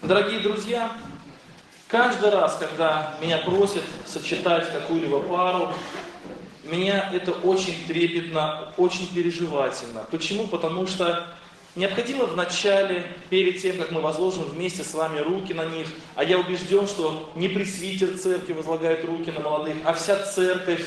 Дорогие друзья, каждый раз, когда меня просят сочетать какую-либо пару, меня это очень трепетно, очень переживательно. Почему? Потому что необходимо вначале, перед тем, как мы возложим вместе с вами руки на них, а я убежден, что не пресвитер церкви возлагает руки на молодых, а вся церковь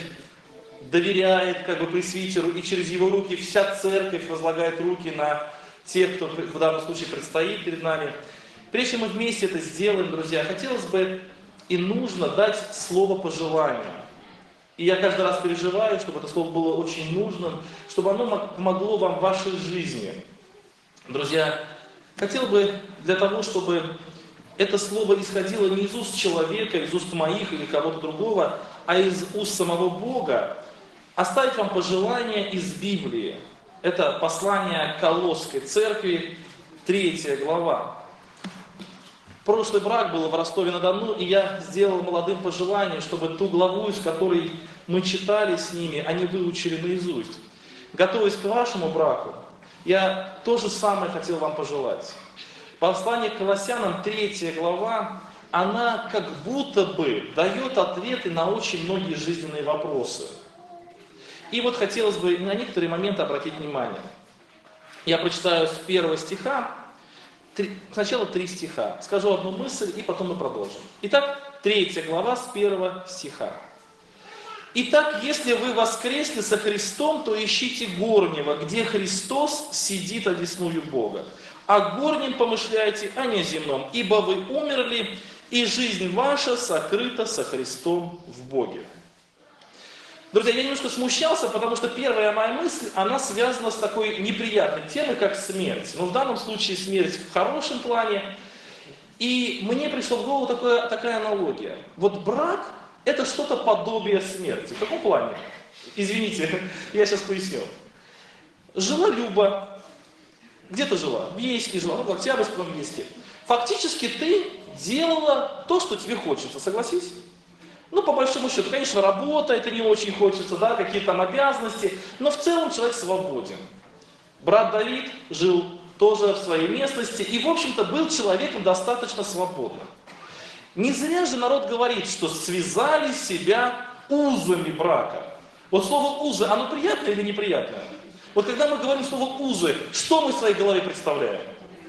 доверяет пресвитеру, и через его руки вся церковь возлагает руки на тех, кто в данном случае предстоит перед нами. Прежде чем мы вместе это сделаем, друзья, хотелось бы и нужно дать слово пожелания. И я каждый раз переживаю, чтобы это слово было очень нужным, чтобы оно помогло вам в вашей жизни. Друзья, хотел бы для того, чтобы это слово исходило не из уст человека, из уст моих или кого-то другого, а из уст самого Бога, оставить вам пожелание из Библии. Это послание Колосской церкви, 3 глава. Прошлый брак был в Ростове-на-Дону, и я сделал молодым пожелание, чтобы ту главу, из которой мы читали с ними, они выучили наизусть. Готовясь к вашему браку, я то же самое хотел вам пожелать. Послание к Колоссянам, 3 глава, она как будто бы дает ответы на очень многие жизненные вопросы. И вот хотелось бы на некоторые моменты обратить внимание. Я прочитаю с 1 стиха, сначала 3 стиха. Скажу одну мысль, и потом мы продолжим. Итак, 3 глава с 1 стиха. «Итак, если вы воскресли со Христом, то ищите горнего, где Христос сидит одесную Бога. О горнем помышляйте, а не о земном, ибо вы умерли, и жизнь ваша сокрыта со Христом в Боге». Друзья, я немножко смущался, потому что первая моя мысль, она связана с такой неприятной темой, как смерть. Но в данном случае смерть в хорошем плане. И мне пришла в голову такая аналогия. Вот брак – это что-то подобие смерти. В каком плане? Извините, я сейчас поясню. Жила Люба. Где ты жила? В Ейске жила, в Октябрьском Ейске. Фактически ты делала то, что тебе хочется, согласись? Ну, по большому счету, конечно, работа, это не очень хочется, да, какие-то там обязанности, но в целом человек свободен. Брат Давид жил тоже в своей местности и, в общем-то, был человеком достаточно свободным. Не зря же народ говорит, что связали себя узами брака. Вот слово «узы», оно приятное или неприятное? Вот когда мы говорим слово «узы», что мы в своей голове представляем?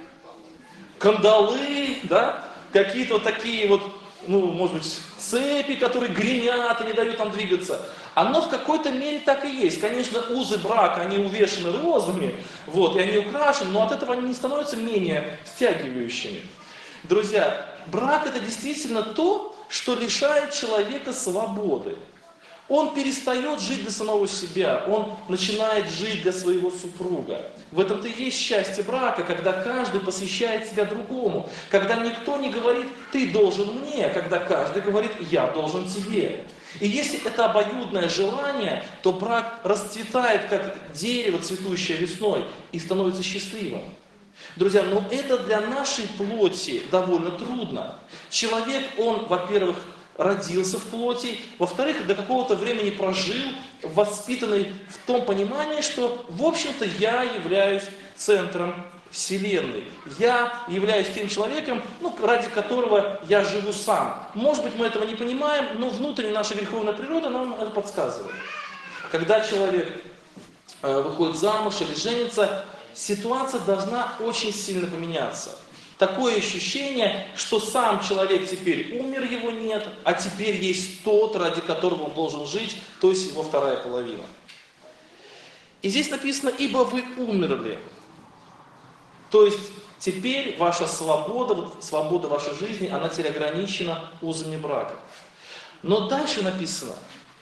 Кандалы, да, какие-то вот такие вот, может быть, цепи, которые гремят и не дают нам двигаться. Оно в какой-то мере так и есть. Конечно, узы брака, они увешаны розами, и они украшены, но от этого они не становятся менее стягивающими. Друзья, брак это действительно то, что лишает человека свободы. Он перестает жить для самого себя, он начинает жить для своего супруга. В этом-то и есть счастье брака, когда каждый посвящает себя другому, когда никто не говорит «ты должен мне», когда каждый говорит «я должен тебе». И если это обоюдное желание, то брак расцветает, как дерево, цветущее весной, и становится счастливым. Друзья, но это для нашей плоти довольно трудно. Человек, он, во-первых, родился в плоти, во-вторых, до какого-то времени прожил, воспитанный в том понимании, что, в общем-то, я являюсь центром Вселенной. Я являюсь тем человеком, ради которого я живу сам. Может быть, мы этого не понимаем, но внутренне наша греховная природа нам это подсказывает. Когда человек выходит замуж или женится, ситуация должна очень сильно поменяться. Такое ощущение, что сам человек теперь умер, его нет, а теперь есть тот, ради которого он должен жить, то есть его вторая половина. И здесь написано «ибо вы умерли». То есть теперь ваша свобода, свобода вашей жизни, она теперь ограничена узами брака. Но дальше написано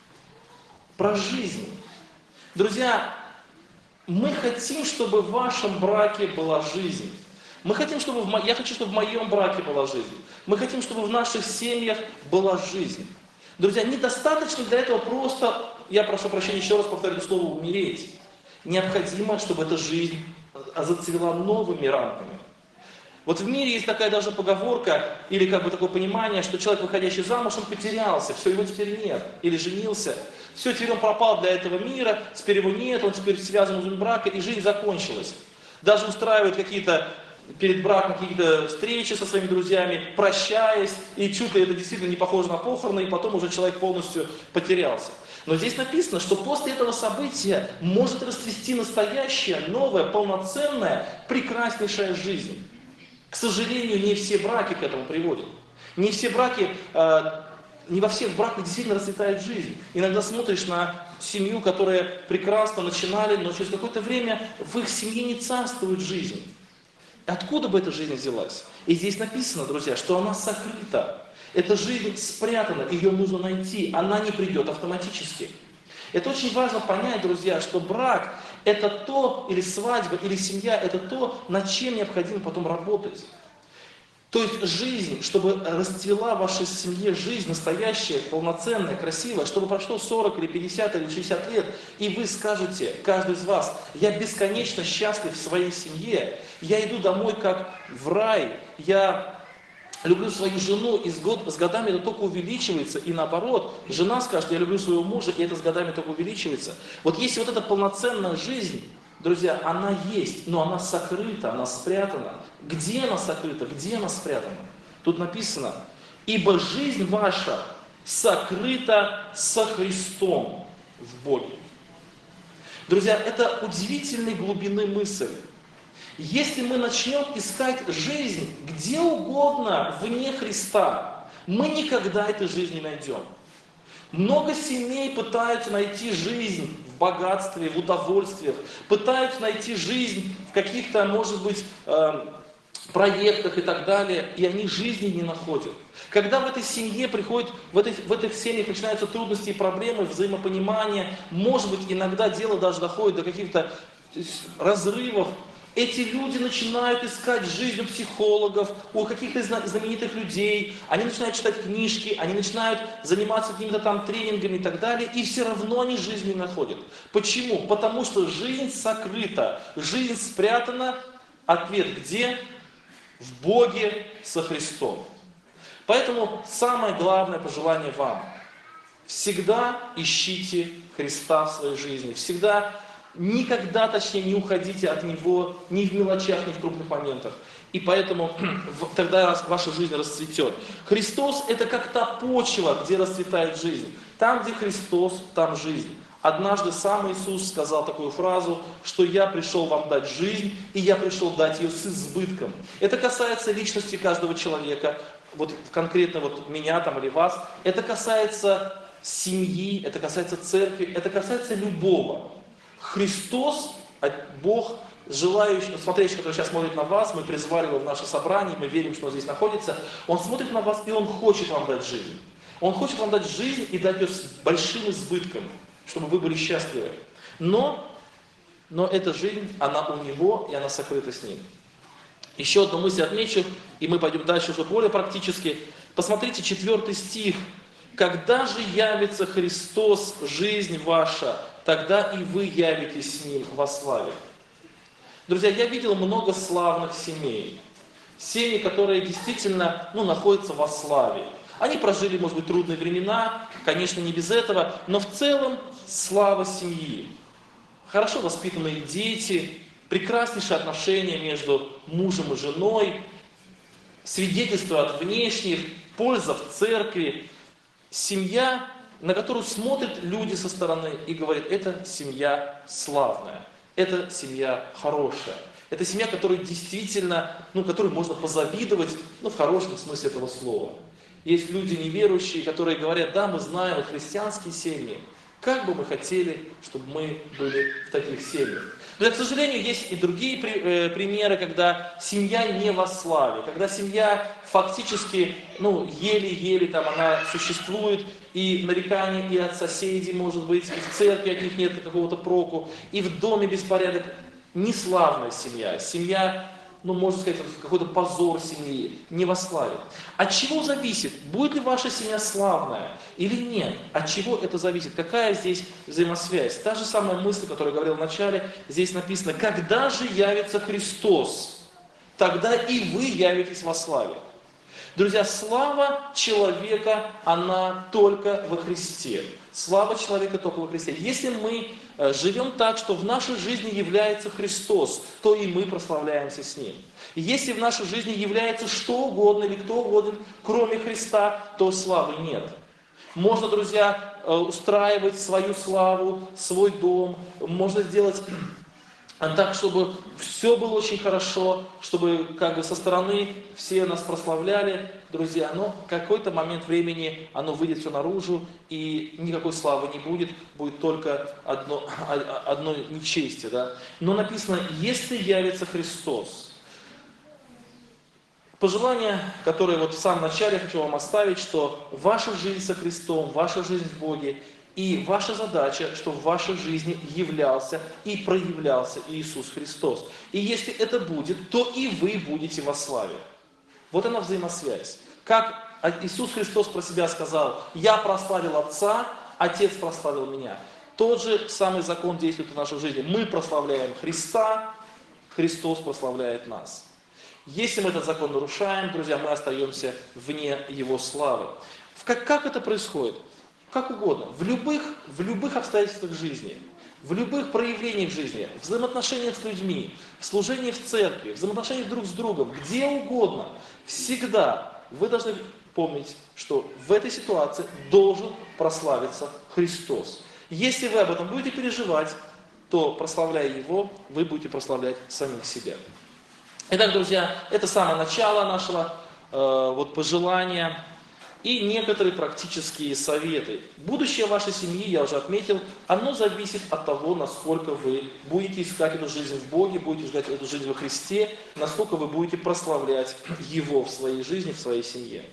про жизнь. Друзья, мы хотим, чтобы в вашем браке была жизнь. Я хочу, чтобы в моем браке была жизнь. Мы хотим, чтобы в наших семьях была жизнь. Друзья, недостаточно для этого просто, я прошу прощения, еще раз повторю это слово, умереть. Необходимо, чтобы эта жизнь зацвела новыми рамками. Вот в мире есть такая даже поговорка, или такое понимание, что человек, выходящий замуж, он потерялся, все, его теперь нет. Или женился, все, теперь он пропал для этого мира, теперь его нет, он теперь связан узами брака, и жизнь закончилась. Даже устраивают какие-то перед браком какие-то встречи со своими друзьями, прощаясь, и чудо это действительно не похоже на похороны, и потом уже человек полностью потерялся. Но здесь написано, что после этого события может расцвести настоящая, новая, полноценная, прекраснейшая жизнь. К сожалению, не все браки к этому приводят. Не все браки, не во всех браках действительно расцветает жизнь. Иногда смотришь на семью, которая прекрасно начинали, но через какое-то время в их семье не царствует жизнь. Откуда бы эта жизнь взялась? И здесь написано, друзья, что она сокрыта. Эта жизнь спрятана, ее нужно найти, она не придет автоматически. Это очень важно понять, друзья, что брак – это то, или свадьба, или семья – это то, над чем необходимо потом работать. То есть жизнь, чтобы расцвела в вашей семье жизнь настоящая, полноценная, красивая, чтобы прошло 40 или 50 или 60 лет, и вы скажете, каждый из вас, я бесконечно счастлив в своей семье, я иду домой как в рай, я люблю свою жену, и с годами это только увеличивается, и наоборот, жена скажет, я люблю своего мужа, и это с годами только увеличивается. Вот если вот эта полноценная жизнь, друзья, она есть, но она сокрыта, она спрятана. Где она сокрыта, где она спрятана? Тут написано, ибо жизнь ваша сокрыта со Христом в Боге. Друзья, это удивительной глубины мысль. Если мы начнем искать жизнь где угодно вне Христа, мы никогда этой жизни не найдем. Много семей пытаются найти жизнь в богатстве, в удовольствиях, пытаются найти жизнь в каких-то, может быть, проектах и так далее, и они жизни не находят. Когда в этой семье приходят, в этих семьях начинаются трудности и проблемы, взаимопонимания, может быть, иногда дело даже доходит до каких-то разрывов, эти люди начинают искать жизнь у психологов, у каких-то знаменитых людей, они начинают читать книжки, они начинают заниматься какими-то там тренингами и так далее, и все равно они жизнь не находят. Почему? Потому что жизнь сокрыта, жизнь спрятана. Ответ где? В Боге со Христом. Поэтому самое главное пожелание вам: всегда ищите Христа в своей жизни, всегда, никогда, точнее, не уходите от Него ни в мелочах, ни в крупных моментах. И поэтому тогда ваша жизнь расцветет. Христос – это как та почва, где расцветает жизнь. Там, где Христос, там жизнь. Однажды сам Иисус сказал такую фразу, что «Я пришел вам дать жизнь, и я пришел дать ее с избытком». Это касается личности каждого человека, вот конкретно вот меня там или вас. Это касается семьи, это касается церкви, это касается любого. Христос, Бог, желающий, смотрящий, который сейчас смотрит на вас, мы призвали его в наше собрание, мы верим, что он здесь находится, он смотрит на вас, и он хочет вам дать жизнь. Он хочет вам дать жизнь и дать ее с большим избытком, чтобы вы были счастливы. Но эта жизнь, она у него, и она сокрыта с ним. Еще одну мысль отмечу, и мы пойдем дальше уже более практически. Посмотрите 4 стих. «Когда же явится Христос, жизнь ваша, тогда и вы явитесь с Ним во славе». Друзья, я видел много славных семей. Семьи, которые действительно находятся во славе. Они прожили, может быть, трудные времена, конечно, не без этого, но в целом слава семьи. Хорошо воспитанные дети, прекраснейшие отношения между мужем и женой, свидетельства от внешних, польза в церкви. Семья, на которую смотрят люди со стороны и говорят, это семья славная, это семья хорошая. Это семья, которая действительно, которой можно позавидовать, в хорошем смысле этого слова. Есть люди неверующие, которые говорят, да, мы знаем христианские семьи, как бы мы хотели, чтобы мы были в таких семьях. Но, к сожалению, есть и другие примеры, когда семья не во славе, когда семья фактически, еле-еле там она существует, и нареканий и от соседей, может быть, и в церкви от них нет какого-то проку, и в доме беспорядок. Неславная семья, семья, можно сказать, какой-то позор семьи, не во славе. От чего зависит, будет ли ваша семья славная или нет? От чего это зависит? Какая здесь взаимосвязь? Та же самая мысль, которую я говорил в начале, здесь написано, когда же явится Христос, тогда и вы явитесь во славе. Друзья, слава человека, она только во Христе. Слава человека только во Христе. Если мы живем так, что в нашей жизни является Христос, то и мы прославляемся с Ним. Если в нашей жизни является что угодно или кто угодно, кроме Христа, то славы нет. Можно, друзья, устраивать свою славу, свой дом, можно сделать так, чтобы все было очень хорошо, чтобы как бы со стороны все нас прославляли, друзья, но в какой-то момент времени оно выйдет все наружу, и никакой славы не будет, будет только одно нечестие. Да? Но написано, если явится Христос. Пожелание, которое вот в самом начале хочу вам оставить, что ваша жизнь со Христом, ваша жизнь в Боге, и ваша задача, чтобы в вашей жизни являлся и проявлялся Иисус Христос. И если это будет, то и вы будете во славе. Вот она взаимосвязь. Как Иисус Христос про себя сказал, «Я прославил Отца, Отец прославил Меня». Тот же самый закон действует в нашей жизни. Мы прославляем Христа, Христос прославляет нас. Если мы этот закон нарушаем, друзья, мы остаемся вне Его славы. Как это происходит? Как угодно. В любых обстоятельствах жизни, в любых проявлениях жизни, в взаимоотношениях с людьми, в служении в церкви, в взаимоотношениях друг с другом, где угодно, всегда вы должны помнить, что в этой ситуации должен прославиться Христос. Если вы об этом будете переживать, то, прославляя Его, вы будете прославлять самих себя. Итак, друзья, это самое начало нашего пожелания и некоторые практические советы. Будущее вашей семьи, я уже отметил, оно зависит от того, насколько вы будете искать эту жизнь в Боге, будете искать эту жизнь во Христе, насколько вы будете прославлять Его в своей жизни, в своей семье.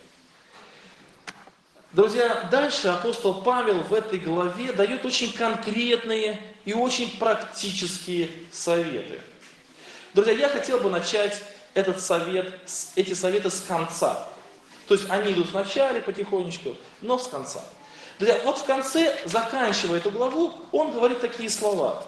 Друзья, дальше апостол Павел в этой главе дает очень конкретные и очень практические советы. Друзья, я хотел бы начать эти советы с конца. То есть они идут в начале потихонечку, но с конца. Друзья, вот в конце, заканчивая эту главу, он говорит такие слова.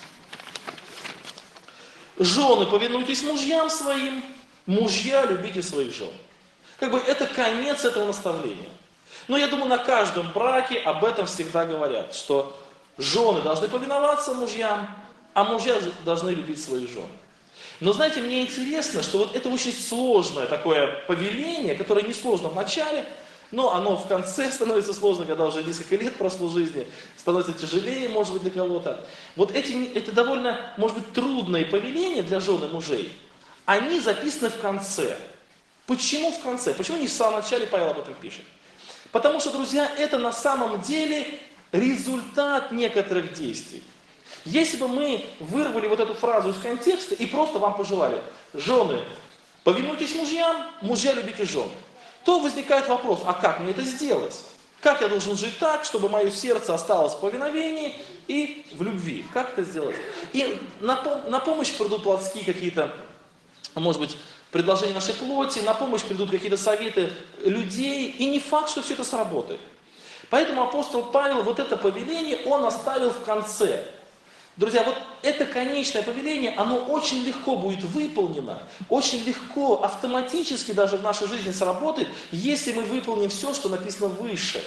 «Жены, повинуйтесь мужьям своим, мужья, любите своих жен». Как бы это конец этого наставления. Но я думаю, на каждом браке об этом всегда говорят, что жены должны повиноваться мужьям, а мужья должны любить своих жен. Но знаете, мне интересно, что вот это очень сложное такое повеление, которое не сложно в начале, но оно в конце становится сложно, когда уже несколько лет прошло жизни, становится тяжелее, может быть, для кого-то. Вот это довольно, может быть, трудные повеления для жен и мужей, они записаны в конце. Почему в конце? Почему не в самом начале Павел об этом пишет? Потому что, друзья, это на самом деле результат некоторых действий. Если бы мы вырвали вот эту фразу из контекста и просто вам пожелали, жены, повинуйтесь мужьям, мужья любите жен, то возникает вопрос, а как мне это сделать? Как я должен жить так, чтобы мое сердце осталось в повиновении и в любви? Как это сделать? И на помощь придут плотские какие-то, может быть, предложения нашей плоти, на помощь придут какие-то советы людей, и не факт, что все это сработает. Поэтому апостол Павел вот это повеление он оставил в конце. Друзья, вот это конечное повеление, оно очень легко будет выполнено, очень легко, автоматически даже в нашей жизни сработает, если мы выполним все, что написано выше.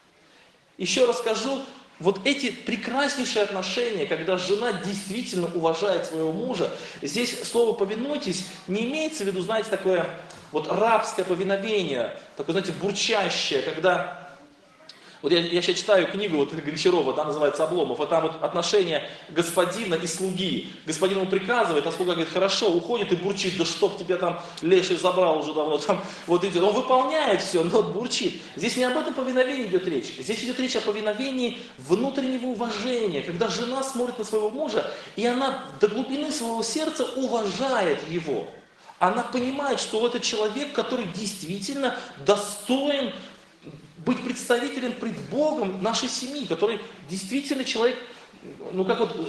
Еще раз скажу, вот эти прекраснейшие отношения, когда жена действительно уважает своего мужа, здесь слово «повинуйтесь» не имеется в виду, знаете, такое вот рабское повиновение, такое, знаете, бурчащее, когда... Вот я сейчас читаю книгу вот Гончарова, да, называется «Обломов», вот там вот отношения господина и слуги. Господин ему приказывает, а слуга говорит, хорошо, уходит и бурчит, да чтоб тебя там леший забрал уже давно, там, вот идет. Он выполняет все, но бурчит. Здесь не об этом повиновении идет речь. Здесь идет речь о повиновении внутреннего уважения, когда жена смотрит на своего мужа, и она до глубины своего сердца уважает его. Она понимает, что это человек, который действительно достоин быть представителем пред Богом нашей семьи, который действительно человек, ну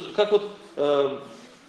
до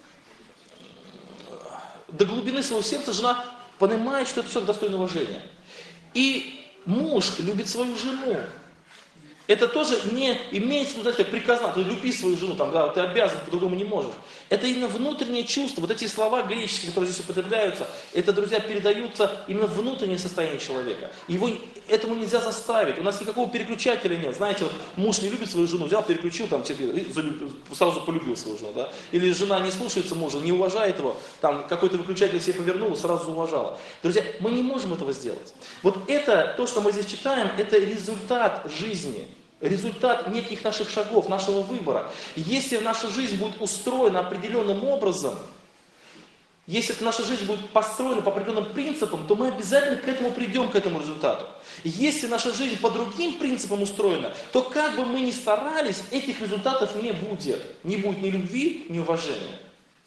глубины своего сердца жена понимает, что это человек достоин уважения. И муж любит свою жену. Это тоже не имеется в виду, знаете, как приказано, ты люби свою жену, там, да, ты обязан, по-другому не можешь. Это именно внутреннее чувство, вот эти слова греческие, которые здесь употребляются, это, друзья, передаются именно внутреннее состояние человека. Этому нельзя заставить, у нас никакого переключателя нет. Знаете, вот муж не любит свою жену, взял, переключил, там, сразу полюбил свою жену, да? Или жена не слушается мужа, не уважает его, там, какой-то выключатель себе повернул, сразу уважала. Друзья, мы не можем этого сделать. Вот это, то, что мы здесь читаем, это результат жизни. Результат неких наших шагов, нашего выбора. Если наша жизнь будет устроена определенным образом, если наша жизнь будет построена по определенным принципам, то мы обязательно к этому придем, к этому результату. Если наша жизнь по другим принципам устроена, то как бы мы ни старались, этих результатов не будет. Не будет ни любви, ни уважения.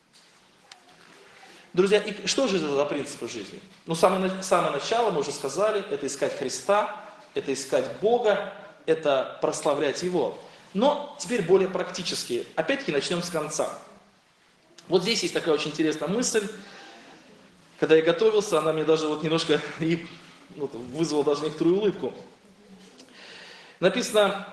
Друзья, и что же это за принципы жизни? Ну, самое начало, мы уже сказали, это искать Христа, это искать Бога, это прославлять Его. Но теперь более практически. Опять-таки начнем с конца. Вот здесь есть такая очень интересная мысль. Когда я готовился, она мне даже вот немножко вызвала даже некоторую улыбку. Написано: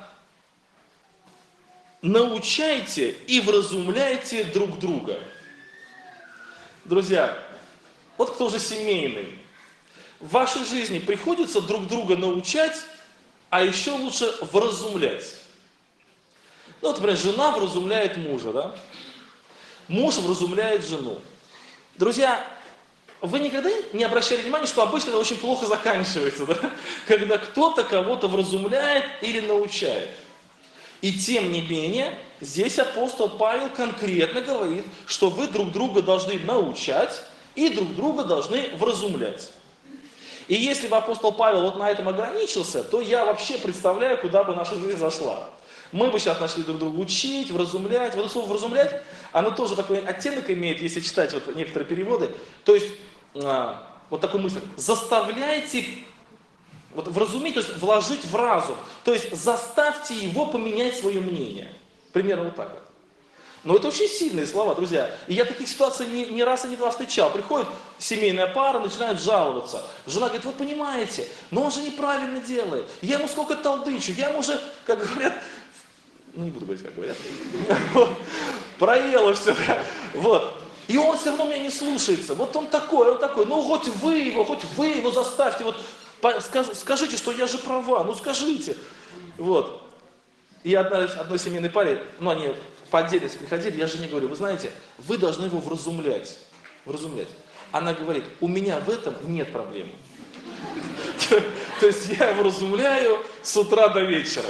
научайте и вразумляйте друг друга. Друзья, вот кто же семейный. В вашей жизни приходится друг друга научать, а еще лучше вразумлять. Ну, вот, например, жена вразумляет мужа, да? Муж вразумляет жену. Друзья, вы никогда не обращали внимания, что обычно это очень плохо заканчивается, да? Когда кто-то кого-то вразумляет или научает. И тем не менее, здесь апостол Павел конкретно говорит, что вы друг друга должны научать и друг друга должны вразумлять. И если бы апостол Павел вот на этом ограничился, то я вообще представляю, куда бы наша жизнь зашла. Мы бы сейчас начали друг друга учить, вразумлять. Вот это слово «вразумлять», оно тоже такой оттенок имеет, если читать вот некоторые переводы. То есть, вот такую мысль: заставляйте, вот вразумить, то есть вложить в разум. То есть заставьте его поменять свое мнение. Примерно вот так вот. Но это очень сильные слова, друзья. И я таких ситуаций не раз и не два встречал. Приходит семейная пара, начинает жаловаться. Жена говорит: вы понимаете, но он же неправильно делает. Я ему сколько толдычу, я ему уже, как говорят, ну не буду говорить, как говорят, проело все. Вот. И он все равно меня не слушается. Вот он такой. Ну хоть вы его заставьте. Вот скажите, что я же права. Ну скажите. Вот. И одной семейной паре, ну они по отдельности приходили, я жене говорю: вы знаете, вы должны его вразумлять. Она говорит: у меня в этом нет проблемы. То есть я его вразумляю с утра до вечера.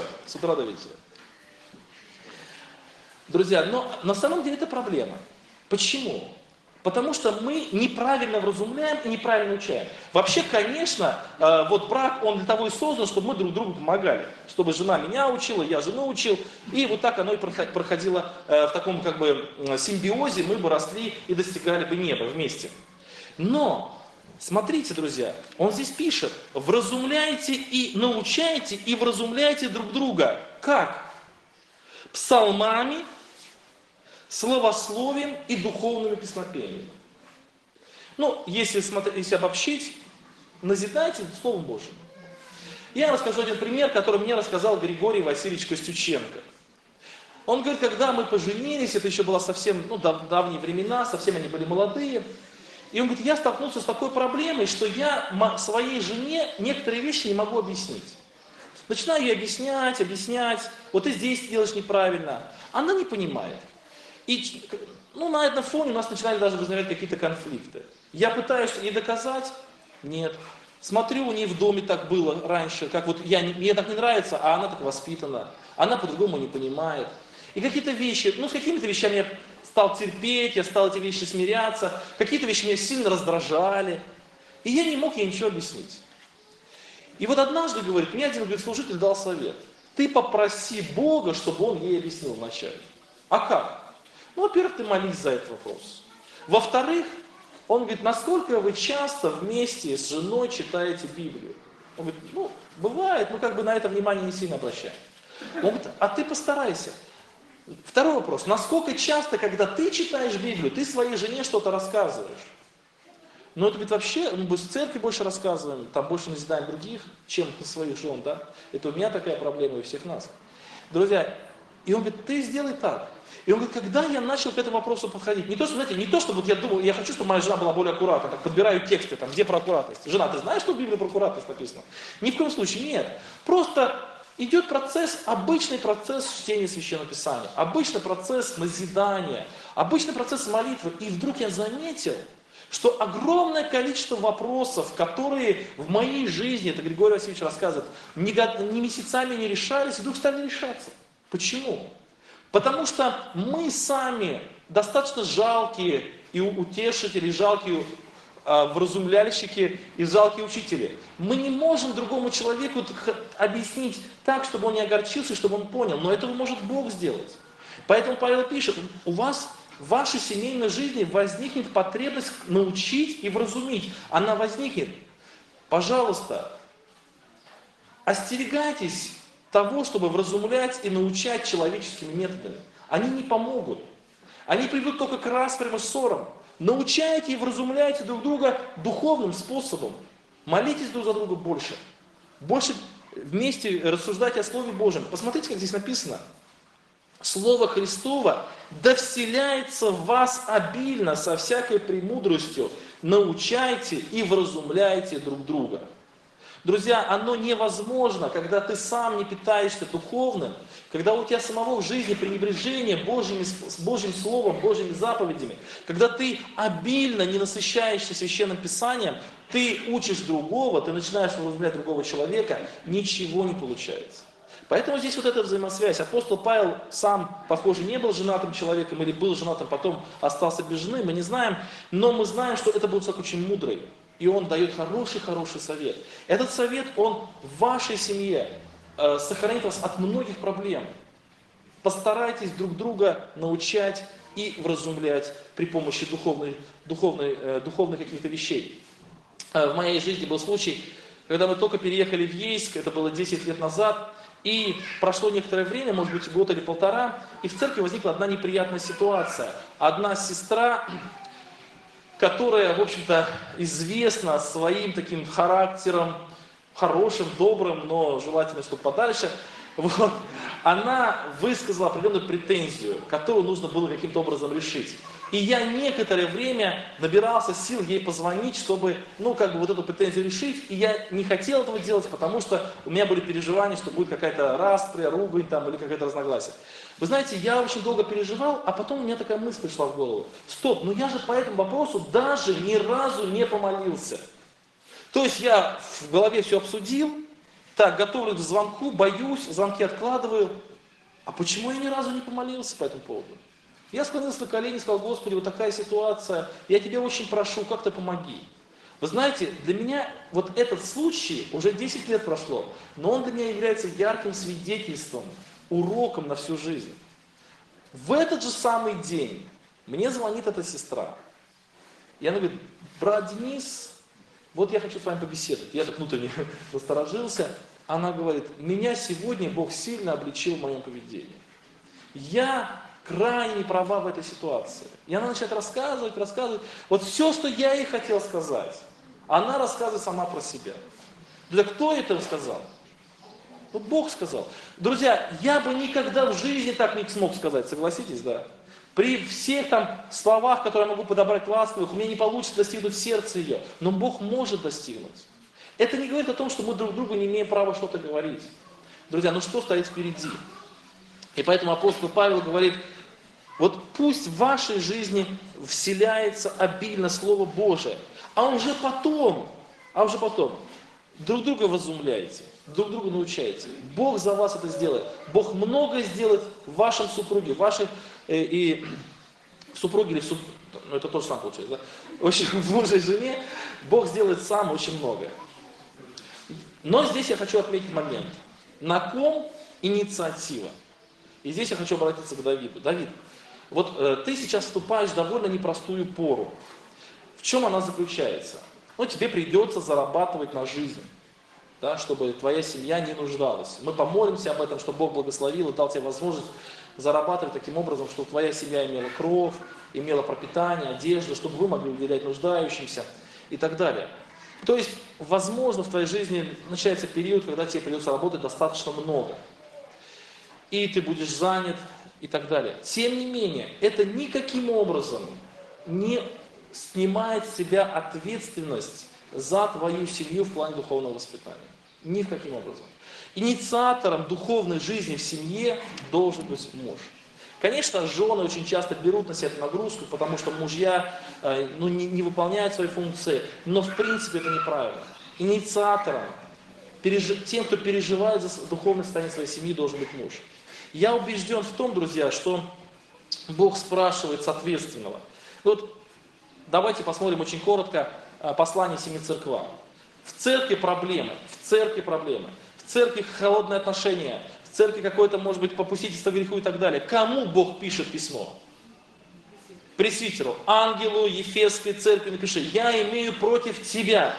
Друзья, но на самом деле это проблема. Почему? Потому что мы неправильно вразумляем и неправильно учаем. Вообще, конечно, вот брак, он для того и создан, чтобы мы друг другу помогали. Чтобы жена меня учила, я жену учил. И вот так оно и проходило в таком как бы симбиозе, мы бы росли и достигали бы неба вместе. Но, смотрите, друзья, он здесь пишет: вразумляйте и научайте и вразумляйте друг друга. Как? Псалмами, словословием и духовными песнопениями. Ну, если обобщить, назидайте Словом Божьим. Я расскажу один пример, который мне рассказал Григорий Васильевич Костюченко. Он говорит, когда мы поженились, это еще было совсем, давние времена, совсем они были молодые. И он говорит: я столкнулся с такой проблемой, что я своей жене некоторые вещи не могу объяснить. Начинаю ей объяснять, вот ты здесь делаешь неправильно. Она не понимает. И на этом фоне у нас начинали даже возникать какие-то конфликты. Я пытаюсь ей доказать, нет. Смотрю, у нее в доме так было раньше, как вот мне так не нравится, а она так воспитана. Она по-другому не понимает. И какие-то вещи, с какими-то вещами я стал терпеть, я стал эти вещи смиряться. Какие-то вещи меня сильно раздражали. И я не мог ей ничего объяснить. И вот однажды, говорит, мне один служитель дал совет. Ты попроси Бога, чтобы он ей объяснил вначале. А как? Во-первых, ты молись за этот вопрос. Во-вторых, он говорит: насколько вы часто вместе с женой читаете Библию? Он говорит: бывает, на это внимание не сильно обращаем. Он говорит: а ты постарайся. Второй вопрос: насколько часто, когда ты читаешь Библию, ты своей жене что-то рассказываешь? Но это ведь вообще, мы в церкви больше рассказываем, там больше назидаем других, чем своих жен, да? Это у меня такая проблема и у всех нас. Друзья, и он говорит, ты сделай так. И он говорит, когда я начал к этому вопросу подходить, не то, что, знаете, не то, что вот я думал, я хочу, чтобы моя жена была более аккуратна, так подбираю тексты, там, где про аккуратность. Жена, ты знаешь, что в Библии про аккуратность написано? Ни в коем случае, нет. Просто идет процесс, обычный процесс чтения Священного Писания, обычный процесс назидания, обычный процесс молитвы. И вдруг я заметил, что огромное количество вопросов, которые в моей жизни, это Григорий Васильевич рассказывает, ни месяцами не решались, вдруг стали решаться. Почему? Потому что мы сами достаточно жалкие и утешители, жалкие вразумляльщики и жалкие учители. Мы не можем другому человеку объяснить так, чтобы он не огорчился, чтобы он понял. Но этого может Бог сделать. Поэтому Павел пишет, у вас в вашей семейной жизни возникнет потребность научить и вразумить. Она возникнет. Пожалуйста, остерегайтесь того, чтобы вразумлять и научать человеческими методами. Они не помогут. Они приведут только к распрям и ссорам. Научайте и вразумляйте друг друга духовным способом. Молитесь друг за друга больше. Больше вместе рассуждайте о Слове Божьем. Посмотрите, как здесь написано. Слово Христово да вселяется в вас обильно со всякой премудростью. Научайте и вразумляйте друг друга. Друзья, оно невозможно, когда ты сам не питаешься духовным, когда у тебя самого в жизни пренебрежение Божьим Словом, Божьими заповедями, когда ты обильно не насыщаешься Священным Писанием, ты учишь другого, ты начинаешь вразумлять другого человека, ничего не получается. Поэтому здесь вот эта взаимосвязь. Апостол Павел сам, похоже, не был женатым человеком или был женатым, потом остался без жены, мы не знаем, но мы знаем, что это был человек очень мудрый. И он дает хороший совет. Этот совет, он в вашей семье сохранит вас от многих проблем. Постарайтесь друг друга научать и вразумлять при помощи духовных каких-то вещей. В моей жизни был случай, когда мы только переехали в Ейск, это было 10 лет назад, и прошло некоторое время, может быть, год или полтора, и в церкви возникла одна неприятная ситуация. Одна сестра, которая, в общем-то, известна своим таким характером, хорошим, добрым, но желательно, чтобы подальше, вот, она высказала определенную претензию, которую нужно было каким-то образом решить. И я некоторое время набирался сил ей позвонить, чтобы, вот эту претензию решить. И я не хотел этого делать, потому что у меня были переживания, что будет какая-то распря, ругань там, или какое-то разногласие. Вы знаете, я очень долго переживал, а потом у меня такая мысль пришла в голову. Стоп, я же по этому вопросу даже ни разу не помолился. То есть я в голове все обсудил, так, готовлюсь к звонку, боюсь, звонки откладываю. А почему я ни разу не помолился по этому поводу? Я склонился на колени и сказал, Господи, вот такая ситуация, я Тебя очень прошу, как-то помоги. Вы знаете, для меня вот этот случай, уже 10 лет прошло, но он для меня является ярким свидетельством, уроком на всю жизнь. В этот же самый день мне звонит эта сестра. И она говорит, брат Денис, вот я хочу с вами побеседовать. Я так внутренне насторожился. Она говорит, меня сегодня Бог сильно обличил в моем поведении. Я крайне права в этой ситуации. И она начинает рассказывать. Вот все, что я ей хотел сказать, она рассказывает сама про себя. Друзья, кто это сказал? Вот Бог сказал. Друзья, я бы никогда в жизни так не смог сказать, согласитесь, да? При всех там словах, которые я могу подобрать ласковых, у меня не получится достигнуть сердца ее. Но Бог может достигнуть. Это не говорит о том, что мы друг другу не имеем права что-то говорить. Друзья, что стоит впереди? И поэтому апостол Павел говорит, вот пусть в вашей жизни вселяется обильно Слово Божие, а уже потом друг друга вразумляете, друг друга научаете. Бог за вас это сделает. Бог многое сделает в вашем супруге, и в супруге или это тоже сам получается, да? В общем, в муже и жене Бог сделает сам очень многое. Но здесь я хочу отметить момент. На ком инициатива? И здесь я хочу обратиться к Давиду. Давид, вот ты сейчас вступаешь в довольно непростую пору. В чем она заключается? Тебе придется зарабатывать на жизнь, да, чтобы твоя семья не нуждалась. Мы помолимся об этом, чтобы Бог благословил и дал тебе возможность зарабатывать таким образом, чтобы твоя семья имела кров, имела пропитание, одежду, чтобы вы могли уделять нуждающимся. и так далее. То есть, возможно, в твоей жизни начинается период, когда тебе придется работать достаточно много. И ты будешь занят, и так далее. Тем не менее, это никаким образом не снимает с себя ответственность за твою семью в плане духовного воспитания. Ни в каким образом. Инициатором духовной жизни в семье должен быть муж. Конечно, жены очень часто берут на себя эту нагрузку, потому что мужья не выполняют свои функции, но в принципе это неправильно. Инициатором, тем, кто переживает за духовное состояние своей семьи, должен быть муж. Я убежден в том, друзья, что Бог спрашивает с ответственного. Вот давайте посмотрим очень коротко послание 7 церквам. В церкви проблемы, в церкви проблемы, в церкви холодные отношения, в церкви какое-то, может быть, попустительство греху и так далее. Кому Бог пишет письмо? Пресвитеру, ангелу Ефесской церкви напиши: я имею против тебя.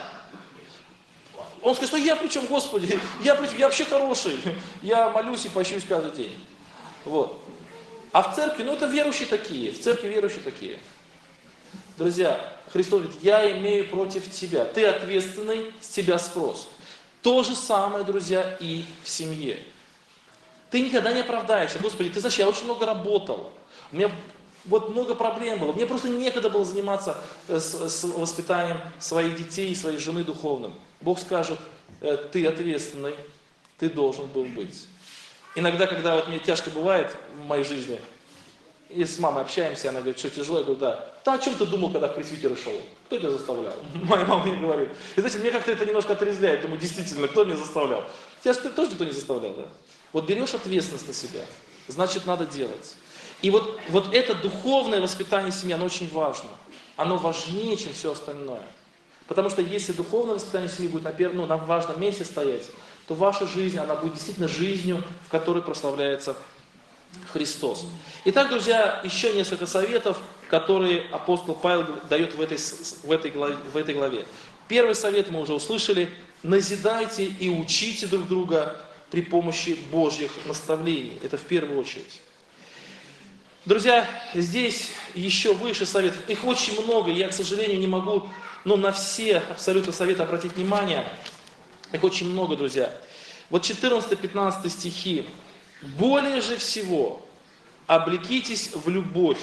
Он скажет, что я при чем, Господи, я вообще хороший, я молюсь и пощусь каждый день. Вот. А в церкви, это верующие такие, в церкви верующие такие. Друзья, Христос говорит, я имею против тебя, ты ответственный, с тебя спрос. То же самое, друзья, и в семье. Ты никогда не оправдаешься, Господи, ты знаешь, я очень много работал, у меня много проблем было, мне просто некогда было заниматься с воспитанием своих детей и своей жены духовным. Бог скажет, ты ответственный, ты должен был быть. Иногда, когда мне тяжко бывает в моей жизни, и с мамой общаемся, она говорит, что тяжело, я говорю, да. Да о чем ты думал, когда в пресвитер шел? Кто тебя заставлял? Моя мама мне говорит. И знаете, мне как-то это немножко отрезвляет, думаю, действительно, кто меня заставлял? Тебя же тоже никто не заставлял, да? Вот берешь ответственность на себя, значит, надо делать. И вот это духовное воспитание семьи, оно очень важно. Оно важнее, чем все остальное. Потому что если духовное воспитание семьи будет на важном месте стоять, то ваша жизнь, она будет действительно жизнью, в которой прославляется Христос. Итак, друзья, еще несколько советов, которые апостол Павел дает в этой главе. Первый совет мы уже услышали. Назидайте и учите друг друга при помощи Божьих наставлений. Это в первую очередь. Друзья, здесь еще выше советов. Их очень много. Я, к сожалению, не могу на все абсолютно советы обратить внимание. Их очень много, друзья. Вот 14-15 стихи. «Более же всего облекитесь в любовь,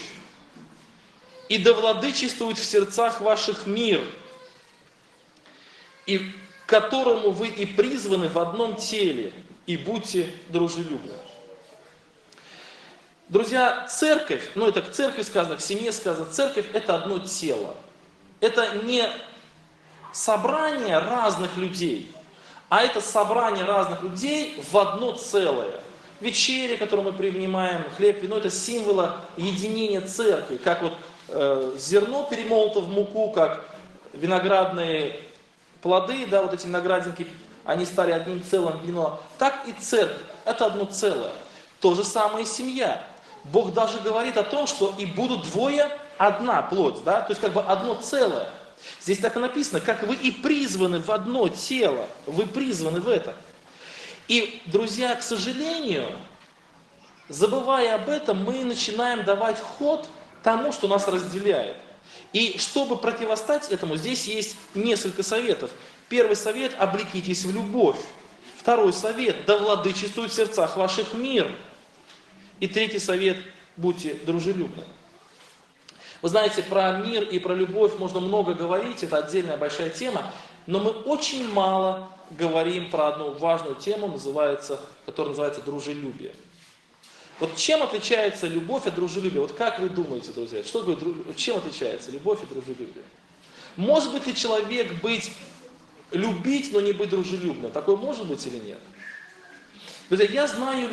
и да владычествует в сердцах ваших мир, и к которому вы и призваны в одном теле, и будьте дружелюбны». Друзья, церковь, это к церкви сказано, к семье сказано, церковь это одно тело. Это не собрание разных людей, а это собрание разных людей в одно целое. Вечеря, которую мы принимаем, хлеб, вино, это символы единения церкви. Как зерно перемолото в муку, как виноградные плоды, эти виноградинки, они стали одним целым вино. Так и церковь, это одно целое. То же самое и семья. Бог даже говорит о том, что и будут двое, одна плоть, то есть одно целое. Здесь так и написано, как вы и призваны в одно тело, вы призваны в это. И, друзья, к сожалению, забывая об этом, мы начинаем давать ход тому, что нас разделяет. И чтобы противостать этому, здесь есть несколько советов. Первый совет – облекитесь в любовь. Второй совет – да владычествует в сердцах ваших мир. И третий совет – будьте дружелюбны. Вы знаете, про мир и про любовь можно много говорить, это отдельная большая тема, но мы очень мало говорим про одну важную тему, которая называется дружелюбие. Чем отличается любовь от дружелюбия? Как вы думаете, друзья, чем отличается любовь и дружелюбие? Может быть ли человек любить, но не быть дружелюбным? Такое может быть или нет? Друзья, я знаю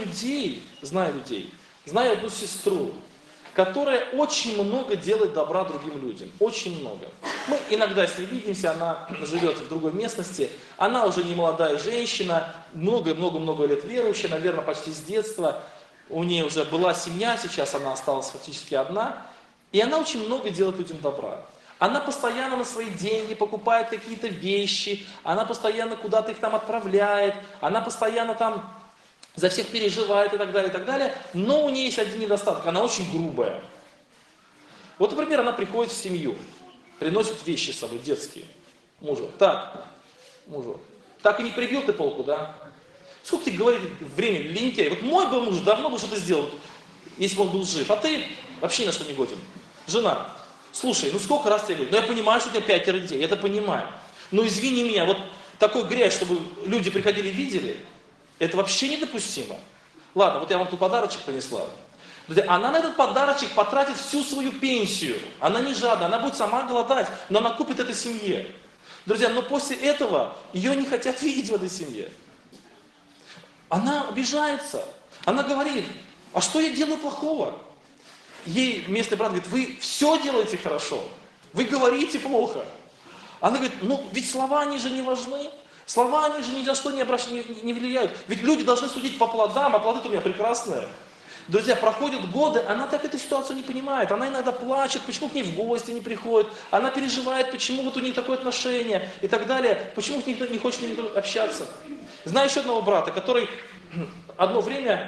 одну сестру, которая очень много делает добра другим людям. Очень много. Мы иногда с ней видимся, она живет в другой местности. Она уже не молодая женщина, много-много-много лет верующая, наверное, почти с детства. У нее уже была семья, сейчас она осталась фактически одна. И она очень много делает людям добра. Она постоянно на свои деньги покупает какие-то вещи, она постоянно куда-то их отправляет, она постоянно за всех переживает и так далее, но у нее есть один недостаток, она очень грубая. Например, она приходит в семью, приносит вещи с собой детские. Мужу. Так, мужу. Так и не прибил ты полку, да? Сколько тебе говорит времени, лентяй? Вот мой бы муж давно бы что-то сделал, если бы он был жив. А ты вообще ни на что не годен. Жена, слушай, ну сколько раз тебе говорю? Ну я понимаю, что у тебя 5 детей, я это понимаю. Но извини меня, вот такой грязь, чтобы люди приходили и видели, это вообще недопустимо. Ладно, вот я вам тут подарочек принесла. Друзья, она на этот подарочек потратит всю свою пенсию. Она не жадна, она будет сама голодать, но она купит этой семье. Друзья, но после этого ее не хотят видеть в этой семье. Она обижается. Она говорит, а что я делаю плохого? Ей местный брат говорит, вы все делаете хорошо. Вы говорите плохо. Она говорит, ну ведь слова, они же не важны. Слова, они же ни за что не влияют. Ведь люди должны судить по плодам, а плоды-то у меня прекрасные. Друзья, проходят годы, она так эту ситуацию не понимает. Она иногда плачет, почему к ней в гости не приходит. Она переживает, почему вот у них такое отношение и так далее. Почему никто не хочет с ним общаться. Знаю еще одного брата, который одно время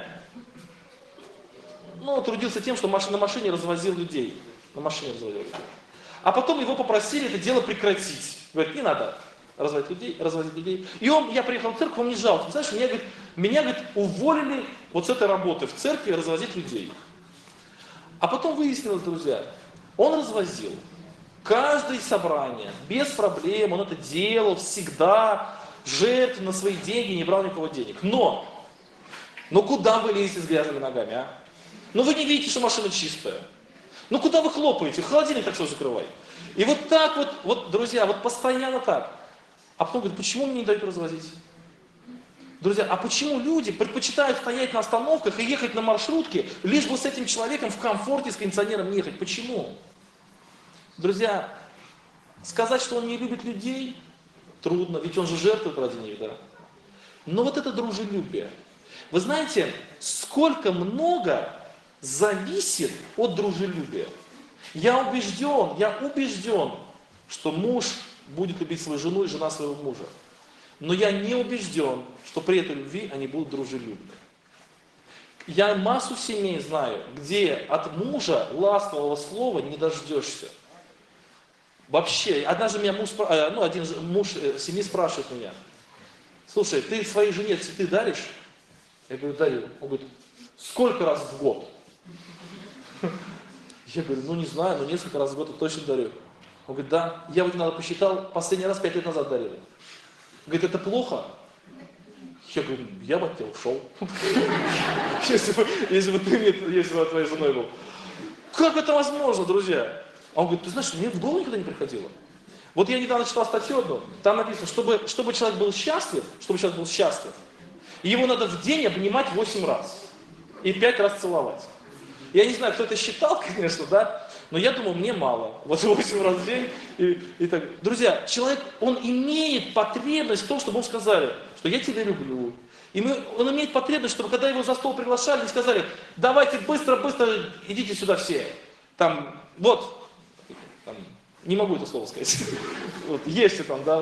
трудился тем, что на машине развозил людей. На машине развозил людей. А потом его попросили это дело прекратить. Говорит, не надо развозить людей. И я приехал в церковь, он мне жалко. Ты знаешь, меня уволили вот с этой работы в церкви развозить людей. А потом выяснилось, друзья, он развозил. Каждое собрание, без проблем, он это делал всегда, жертв на свои деньги, не брал никого денег. Но куда вы лезете с грязными ногами, а? Вы не видите, что машина чистая. Куда вы хлопаете? Холодильник так все закрывай. И вот так вот, друзья, вот постоянно так. А потом говорит, почему мне не дают развозить? Друзья, а почему люди предпочитают стоять на остановках и ехать на маршрутке, лишь бы с этим человеком в комфорте, с кондиционером не ехать? Почему? Друзья, сказать, что он не любит людей, трудно, ведь он же жертвует ради них, да? Но вот это дружелюбие. Вы знаете, сколько много зависит от дружелюбия. Я убежден, что муж будет любить свою жену и жена своего мужа. Но я не убежден, что при этой любви они будут дружелюбны. Я массу семей знаю, где от мужа ласкового слова не дождешься. Вообще, однажды меня один муж семьи спрашивает меня, слушай, ты своей жене цветы даришь? Я говорю, дарю. Он говорит, сколько раз в год? Я говорю, не знаю, но несколько раз в год я точно дарю. Он говорит, да. Я вот надо посчитал, последний раз 5 лет назад дарил. Говорит, это плохо? Я говорю, я бы от тебя ушел. Если бы твоей женой был. Как это возможно, друзья? А он говорит, ты знаешь, мне в голову никогда не приходило. Вот я недавно читал статью одну, там написано, чтобы человек был счастлив, его надо в день обнимать 8 раз. И 5 раз целовать. Я не знаю, кто это считал, конечно, да? Но я думаю, мне мало. Вот 8 раз в день и так. Друзья, человек, он имеет потребность в том, чтобы ему сказали, что я тебя люблю. Он имеет потребность, чтобы когда его за стол приглашали, и сказали, давайте быстро идите сюда все. Не могу это слово сказать. Ешьте там, да.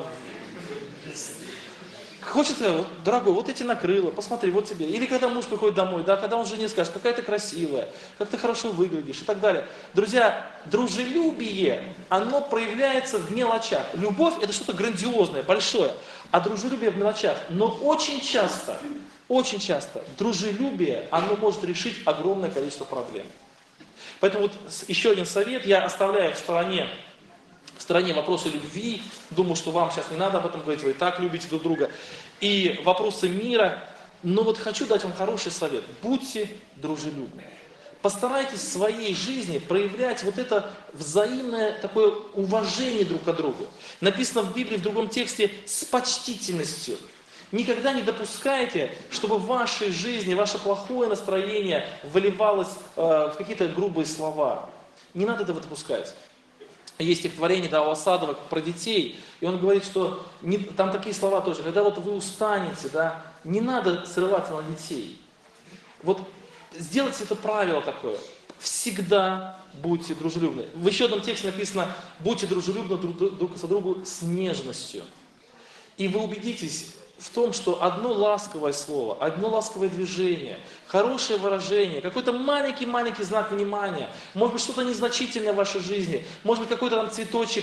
Хочется, дорогой, вот эти накрыло, посмотри, вот тебе. Или когда муж приходит домой, да, когда он жене скажет, какая ты красивая, как ты хорошо выглядишь и так далее. Друзья, дружелюбие, оно проявляется в мелочах. Любовь это что-то грандиозное, большое, а дружелюбие в мелочах. Но очень часто дружелюбие, оно может решить огромное количество проблем. Поэтому еще один совет, я оставляю в стороне вопросы любви, думаю, что вам сейчас не надо об этом говорить, вы и так любите друг друга, и вопросы мира, но хочу дать вам хороший совет, будьте дружелюбны. Постарайтесь в своей жизни проявлять вот это взаимное такое уважение друг к другу. Написано в Библии в другом тексте с почтительностью. Никогда не допускайте, чтобы в вашей жизни ваше плохое настроение выливалось в какие-то грубые слова. Не надо этого допускать. Есть стихотворение Дао Асадова про детей, и он говорит, что там такие слова тоже, когда вы устанете, да, не надо срываться на детей. Сделайте это правило такое. Всегда будьте дружелюбны. В еще одном тексте написано, будьте дружелюбны друг со другу с нежностью. И вы убедитесь в том, что одно ласковое слово, одно ласковое движение, хорошее выражение, какой-то маленький знак внимания, может быть что-то незначительное в вашей жизни, может быть какой-то там цветочек,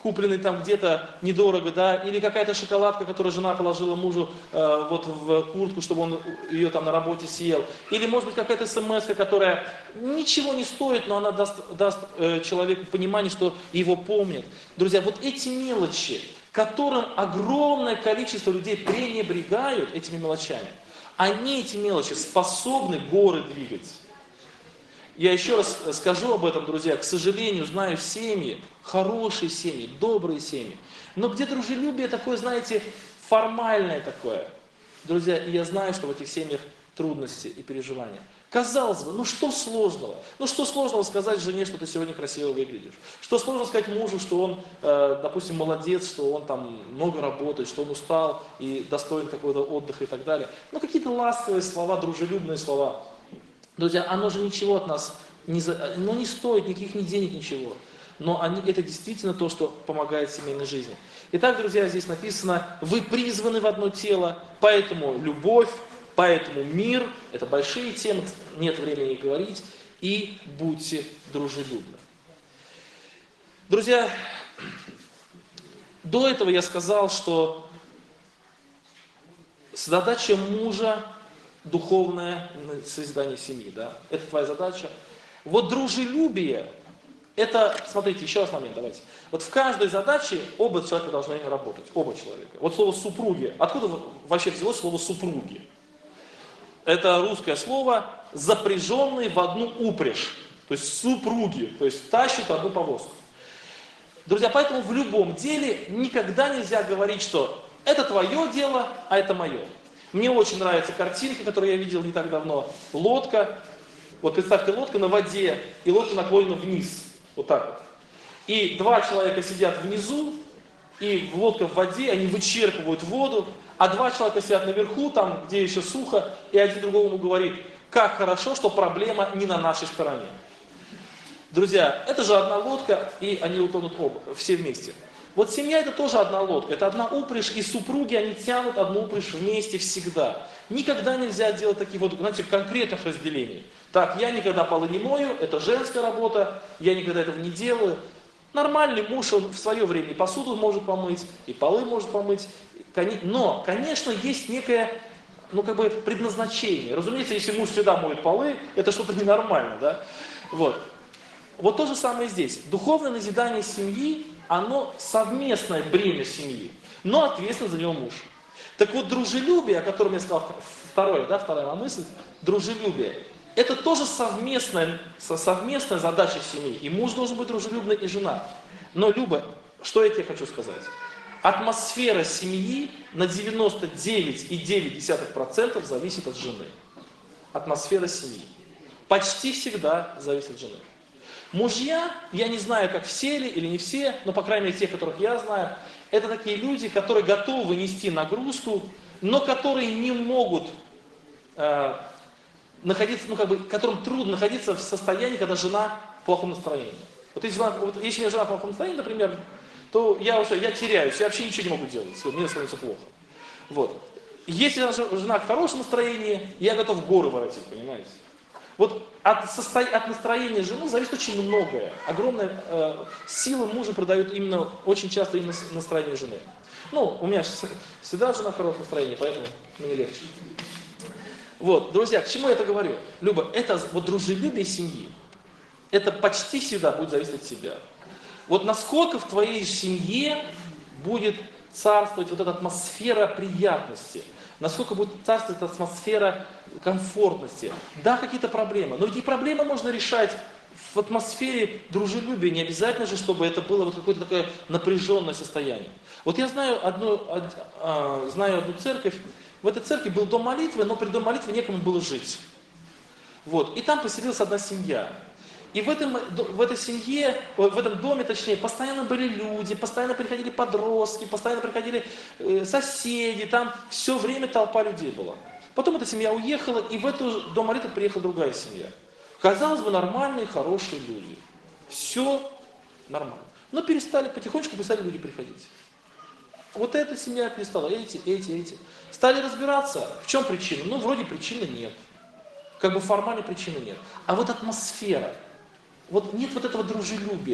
купленный там где-то недорого, да, или какая-то шоколадка, которую жена положила мужу вот в куртку, чтобы он ее там на работе съел, или может быть какая-то смс-ка, которая ничего не стоит, но она даст человеку понимание, что его помнят. Друзья, вот эти мелочи, которым огромное количество людей пренебрегают этими мелочами, они, эти мелочи, способны горы двигать. Я еще раз скажу об этом, друзья, к сожалению, знаю семьи, хорошие семьи, добрые семьи, но где дружелюбие такое, знаете, формальное такое. Друзья, и я знаю, что в этих семьях трудности и переживания. Казалось бы, ну что сложного? Ну что сложного сказать жене, что ты сегодня красиво выглядишь? Что сложно сказать мужу, что он, допустим, молодец, что он там много работает, что он устал и достоин какого-то отдыха и так далее. Ну какие-то ласковые слова, дружелюбные слова. Друзья, оно же ничего от нас не стоит, никаких ни денег, ничего. Но это действительно то, что помогает семейной жизни. Итак, друзья, здесь написано, вы призваны в одно тело, поэтому любовь, поэтому мир, это большие темы, нет времени говорить, и будьте дружелюбны. Друзья, до этого я сказал, что задача мужа духовное созидание семьи, да, это твоя задача. Вот дружелюбие, это, смотрите, еще раз момент, давайте. Вот в каждой задаче оба человека должны работать, оба человека. Вот слово «супруги», откуда вообще взялось слово «супруги»? Это русское слово, запряженные в одну упряжь, то есть супруги, то есть тащат одну повозку. Друзья, поэтому в любом деле никогда нельзя говорить, что это твое дело, а это мое. Мне очень нравится картинка, которую я видел не так давно. Лодка. Вот представьте, лодка на воде, и лодка наклонена вниз. Вот так вот. И два человека сидят внизу, и лодка в воде, они вычерпывают воду, а два человека сидят наверху, там, где еще сухо, и один другому говорит, как хорошо, что проблема не на нашей стороне. Друзья, это же одна лодка, и они утонут оба, все вместе. Вот семья это тоже одна лодка, это одна упряжь, и супруги, они тянут одну упряжь вместе всегда. Никогда нельзя делать таких вот, знаете, конкретных разделений. Так, я никогда полы не мою, это женская работа, я никогда этого не делаю. Нормальный муж, он в свое время и посуду может помыть, и полы может помыть. Но, конечно, есть некое, предназначение. Разумеется, если муж всегда моет полы, это что-то ненормально, да? Вот. Вот то же самое здесь. Духовное назидание семьи, оно совместное бремя семьи, но ответственен за него муж. Так вот, дружелюбие, о котором я сказал, вторая мысль, дружелюбие, это тоже совместная задача семьи. И муж должен быть дружелюбный, и жена. Но, Люба, что я тебе хочу сказать? Атмосфера семьи на 99,9% зависит от жены. Атмосфера семьи. Почти всегда зависит от жены. Мужья, я не знаю, как все или не все, но, по крайней мере, те, которых я знаю, это такие люди, которые готовы нести нагрузку, но которые не могут находиться, которым трудно находиться в состоянии, когда жена в плохом настроении. Вот если у меня жена в плохом настроении, например, то я теряюсь, я вообще ничего не могу делать, мне становится плохо. Вот. Если жена в хорошем настроении, я готов горы воротить, понимаете? Вот от настроения жены зависит очень многое. Огромная сила мужа придает очень часто именно настроению жены. Ну, у меня всегда жена в хорошем настроении, поэтому мне легче. Вот, друзья, к чему я это говорю? Люба, это вот дружелюбие семьи. Это почти всегда будет зависеть от тебя. Вот насколько в твоей семье будет царствовать вот эта атмосфера приятности, насколько будет царствовать атмосфера комфортности. Да, какие-то проблемы, но эти проблемы можно решать в атмосфере дружелюбия, не обязательно же, чтобы это было вот какое-то такое напряженное состояние. Вот я знаю одну церковь, в этой церкви был дом молитвы, но при дом молитвы некому было жить. Вот. И там поселилась одна семья. И в этом доме, точнее, постоянно были люди, постоянно приходили подростки, постоянно приходили соседи, там все время толпа людей была. Потом эта семья уехала, и в эту дом молитвы приехала другая семья. Казалось бы, нормальные, хорошие люди. Все нормально. Но потихонечку перестали люди приходить. Вот эта семья перестала, эти. Стали разбираться, в чем причина. Ну, вроде причины нет. Формальной причины нет. А вот атмосфера. Вот нет вот этого дружелюбия.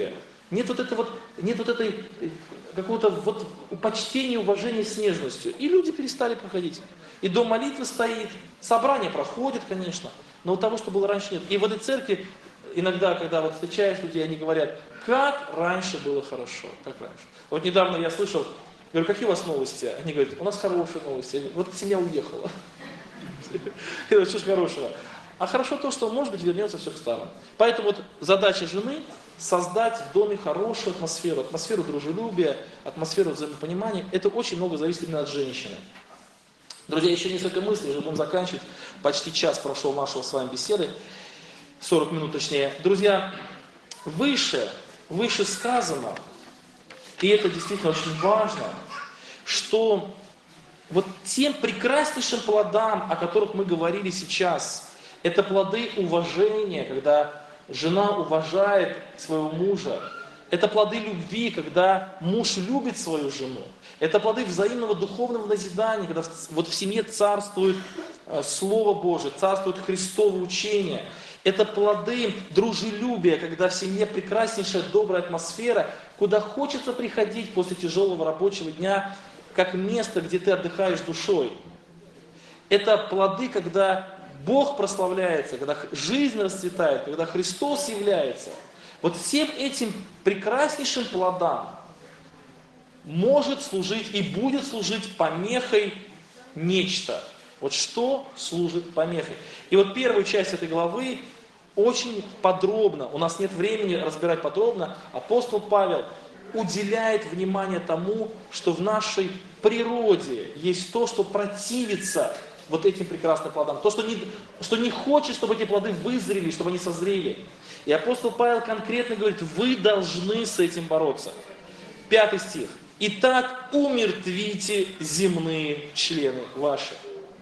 нет вот этой какого-то вот почтения, уважения с нежностью. И люди перестали проходить. И дом молитвы стоит, собрание проходит, конечно, но вот того, что было раньше, нет. И в этой церкви иногда, когда вот встречаешь людей, они говорят, как раньше было хорошо, как раньше. Вот недавно я слышал, говорю, какие у вас новости? Они говорят, у нас хорошие новости. Я говорю, вот семья уехала. Я говорю, что ж хорошего? А хорошо то, что, может быть, вернется все к старому. Поэтому вот задача жены создать в доме хорошую атмосферу, атмосферу дружелюбия, атмосферу взаимопонимания. Это очень много зависит именно от женщины. Друзья, еще несколько мыслей, уже будем заканчивать. Почти час прошел нашего с вами беседы, 40 минут точнее. Друзья, выше сказано, и это действительно очень важно, что вот тем прекраснейшим плодам, о которых мы говорили сейчас, это плоды уважения, когда жена уважает своего мужа. Это плоды любви, когда муж любит свою жену. Это плоды взаимного духовного назидания, когда вот в семье царствует Слово Божие, царствует Христово учение. Это плоды дружелюбия, когда в семье прекраснейшая добрая атмосфера, куда хочется приходить после тяжелого рабочего дня, как место, где ты отдыхаешь душой. Это плоды, когда Бог прославляется, когда жизнь расцветает, когда Христос является. Вот всем этим прекраснейшим плодам может служить и будет служить помехой нечто. Вот что служит помехой? И вот первую часть этой главы очень подробно, у нас нет времени разбирать подробно, апостол Павел уделяет внимание тому, что в нашей природе есть то, что противится вот этим прекрасным плодам. То, что не хочет, чтобы эти плоды вызрели, чтобы они созрели. И апостол Павел конкретно говорит, вы должны с этим бороться. 5 стих. Итак, умертвите земные члены ваши.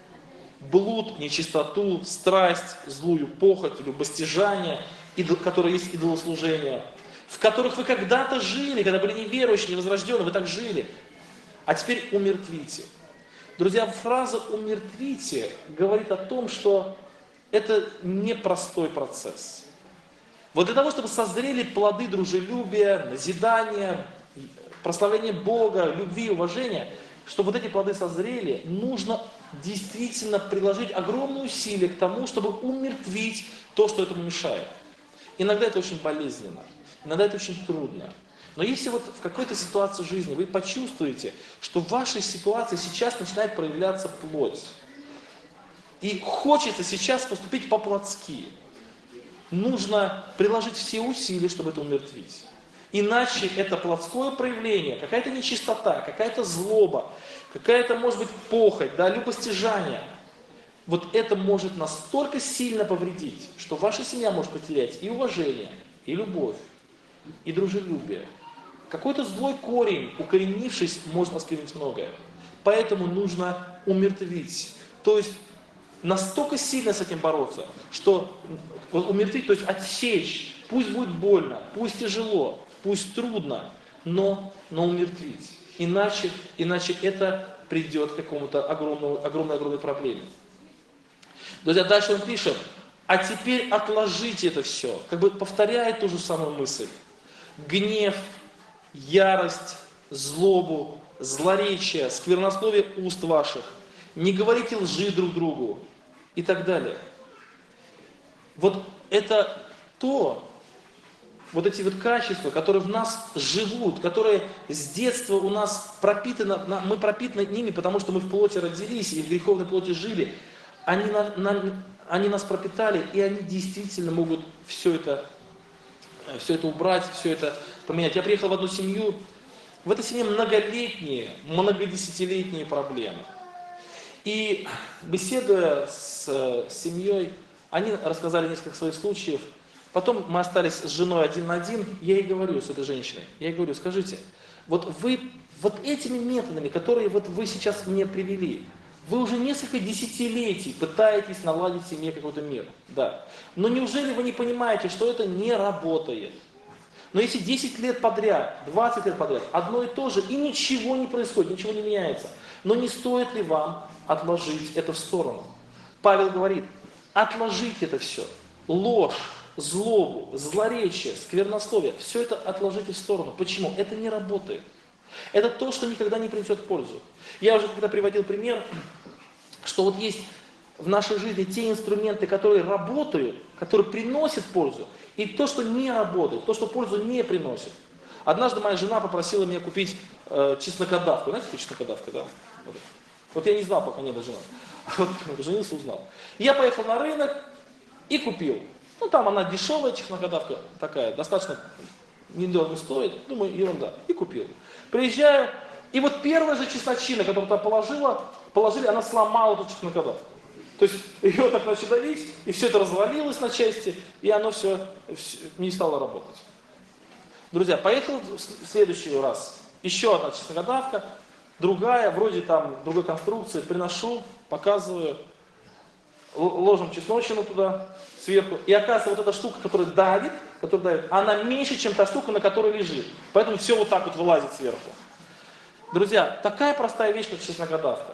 Блуд, нечистоту, страсть, злую похоть, любостяжание, которое есть идолослужение, в которых вы когда-то жили, когда были неверующие, невозрожденные, вы так жили. А теперь умертвите. Друзья, фраза «умертвите» говорит о том, что это непростой процесс. Вот для того, чтобы созрели плоды дружелюбия, назидания, прославления Бога, любви, уважения, чтобы вот эти плоды созрели, нужно действительно приложить огромные усилия к тому, чтобы умертвить то, что этому мешает. Иногда это очень болезненно, иногда это очень трудно. Но если вот в какой-то ситуации жизни вы почувствуете, что в вашей ситуации сейчас начинает проявляться плоть, и хочется сейчас поступить по-плотски, нужно приложить все усилия, чтобы это умертвить. Иначе это плотское проявление, какая-то нечистота, какая-то злоба, какая-то, может быть, похоть, да, любостяжание. Вот это может настолько сильно повредить, что ваша семья может потерять и уважение, и любовь, и дружелюбие. Какой-то злой корень, укоренившись, может осквернить многое. Поэтому нужно умертвить. То есть настолько сильно с этим бороться, что умертвить, то есть отсечь, пусть будет больно, пусть тяжело, пусть трудно, но умертвить. Иначе это придет к какому-то огромной проблеме. Друзья, дальше он пишет, а теперь отложите это все. Как бы повторяет ту же самую мысль. Гнев, ярость, злобу, злоречие, сквернословие уст ваших. Не говорите лжи друг другу и так далее. Вот это вот эти вот качества, которые в нас живут, которые с детства у нас пропитаны, мы пропитаны ними, потому что мы в плоти родились и в греховной плоти жили. Они нас пропитали, и они действительно могут все это убрать, все это поменять. Я приехал в одну семью, в этой семье многолетние, многодесятилетние проблемы. И беседуя с семьей, они рассказали несколько своих случаев. Потом мы остались с женой один на один, я ей говорю, с этой женщиной, я ей говорю, скажите, вот вы вот этими методами, которые вот вы сейчас мне привели, вы уже несколько десятилетий пытаетесь наладить в семье какой-то мир. Да. Но неужели вы не понимаете, что это не работает? Но если 10 лет подряд, 20 лет подряд, одно и то же, и ничего не происходит, ничего не меняется, но не стоит ли вам отложить это в сторону? Павел говорит, отложите это все. Ложь, злобу, злоречие, сквернословие, все это отложите в сторону. Почему? Это не работает. Это то, что никогда не принесет пользу. Я уже когда приводил пример, что вот есть в нашей жизни те инструменты, которые работают, которые приносят пользу, и то, что не работает, то, что пользу не приносит. Однажды моя жена попросила меня купить чеснокодавку. Знаете, что чеснокодавка, да? Вот я не знал, пока не был женат. А вот женился, узнал. Я поехал на рынок и купил. Ну, там она дешевая чеснокодавка такая, достаточно недорого стоит. Думаю, ерунда. И купил. Приезжаю, и вот первая же чесночина, которую там положили, она сломала эту чеснокодавку. То есть ее так начали давить, и все это развалилось на части, и оно все не стало работать. Друзья, поехал в следующий раз. Еще одна чеснокодавка, другая, вроде там другой конструкции, приношу, показываю, ложим чесночину туда сверху, и оказывается, вот эта штука, которая давит, она меньше, чем та штука, на которой лежит. Поэтому все вот так вот вылазит сверху. Друзья, такая простая вещь, как чеснокодавка.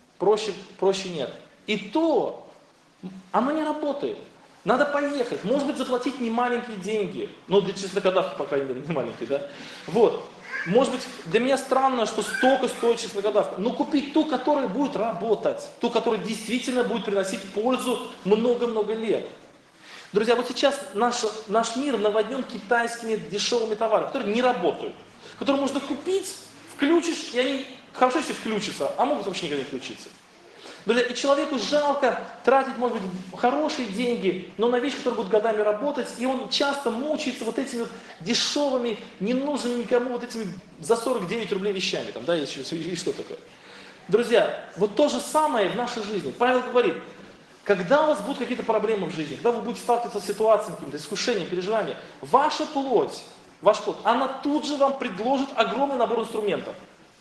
Проще нет. И то, оно не работает. Надо поехать. Может быть, заплатить не маленькие деньги. Ну, для чеснокодавки, по крайней мере, не маленькие, да? Вот. Может быть, для меня странно, что столько стоит чеснокодавка. Но купить ту, которая будет работать. Ту, которая действительно будет приносить пользу много-много лет. Друзья, вот сейчас наш мир наводнен китайскими дешевыми товарами, которые не работают. Которые можно купить, включишь, и они хорошо, если включатся, а могут вообще никогда не включиться. Друзья, и человеку жалко тратить, может быть, хорошие деньги, но на вещь, которая будет годами работать, и он часто мучается вот этими вот дешевыми, ненужными никому, вот этими за 49 рублей вещами, там, да, или что такое. Друзья, вот то же самое в нашей жизни. Павел говорит, когда у вас будут какие-то проблемы в жизни, когда вы будете сталкиваться с ситуациями, какими-то искушениями, переживаниями, ваша плоть, ваш плоть, она тут же вам предложит огромный набор инструментов.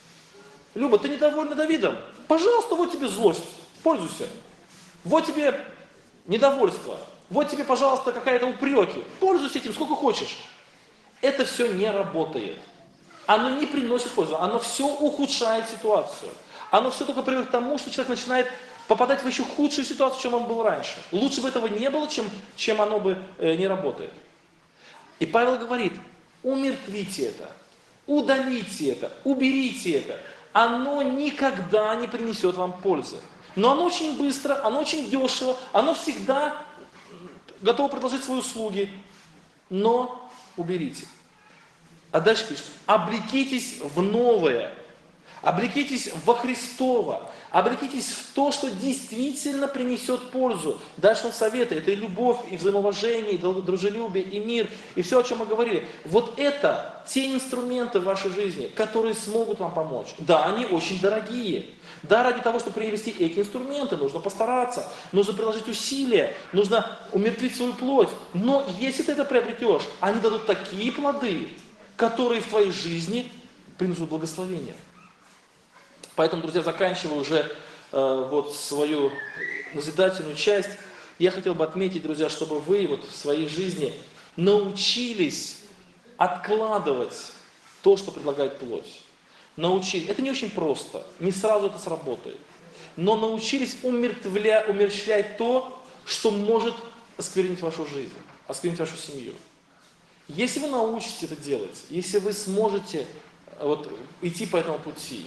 Люба, ты недовольна Давидом? Пожалуйста, вот тебе злость, пользуйся. Вот тебе недовольство. Вот тебе, пожалуйста, какая-то упреки. Пользуйся этим сколько хочешь. Это все не работает. Оно не приносит пользу. Оно все ухудшает ситуацию. Оно все только приводит к тому, что человек начинает попадать в еще худшую ситуацию, чем он был раньше. Лучше бы этого не было, чем оно бы не работает. И Павел говорит, умертвите это, удалите это, уберите это. Оно никогда не принесет вам пользы. Но оно очень быстро, оно очень дешево, оно всегда готово предложить свои услуги. Но уберите. А дальше пишет, облекитесь в новое, облекитесь во Христово, облекитесь в то, что действительно принесет пользу. Дальше он советует, это и любовь, и взаимоуважение, и дружелюбие, и мир, и все, о чем мы говорили. Вот это те инструменты в вашей жизни, которые смогут вам помочь. Да, они очень дорогие. Да, ради того, чтобы приобрести эти инструменты, нужно постараться, нужно приложить усилия, нужно умертвить свою плоть. Но если ты это приобретешь, они дадут такие плоды, которые в твоей жизни принесут благословение. Поэтому, друзья, заканчивая уже вот свою назидательную часть, я хотел бы отметить, друзья, чтобы вы вот в своей жизни научились откладывать то, что предлагает плоть. Научились. Это не очень просто, не сразу это сработает. Но научились умерщвлять то, что может осквернить вашу жизнь, осквернить вашу семью. Если вы научитесь это делать, если вы сможете вот, идти по этому пути,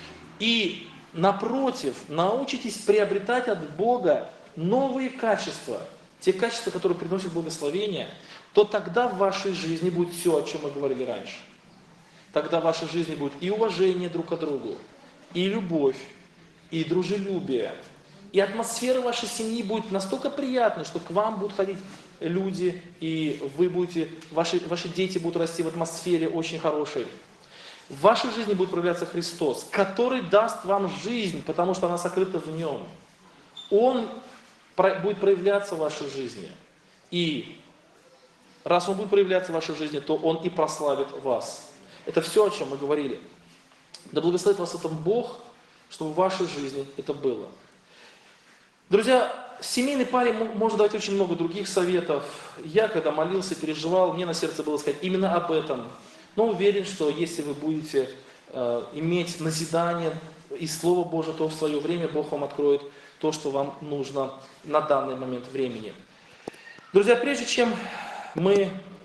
и, напротив, научитесь приобретать от Бога новые качества, те качества, которые приносят благословение, то тогда в вашей жизни будет все, о чем мы говорили раньше. Тогда в вашей жизни будет и уважение друг к другу, и любовь, и дружелюбие. И атмосфера вашей семьи будет настолько приятной, что к вам будут ходить люди, и вы будете, ваши дети будут расти в атмосфере очень хорошей. В вашей жизни будет проявляться Христос, который даст вам жизнь, потому что она сокрыта в Нем. Он будет проявляться в вашей жизни. И раз Он будет проявляться в вашей жизни, то Он и прославит вас. Это все, о чем мы говорили. Да благословит вас этом Бог, чтобы в вашей жизни это было. Друзья, семейной паре можно давать очень много других советов. Я, когда молился, переживал, мне на сердце было сказать именно об этом. Но уверен, что если вы будете иметь назидание из Слова Божьего, то в свое время Бог вам откроет то, что вам нужно на данный момент времени. Друзья, прежде чем мы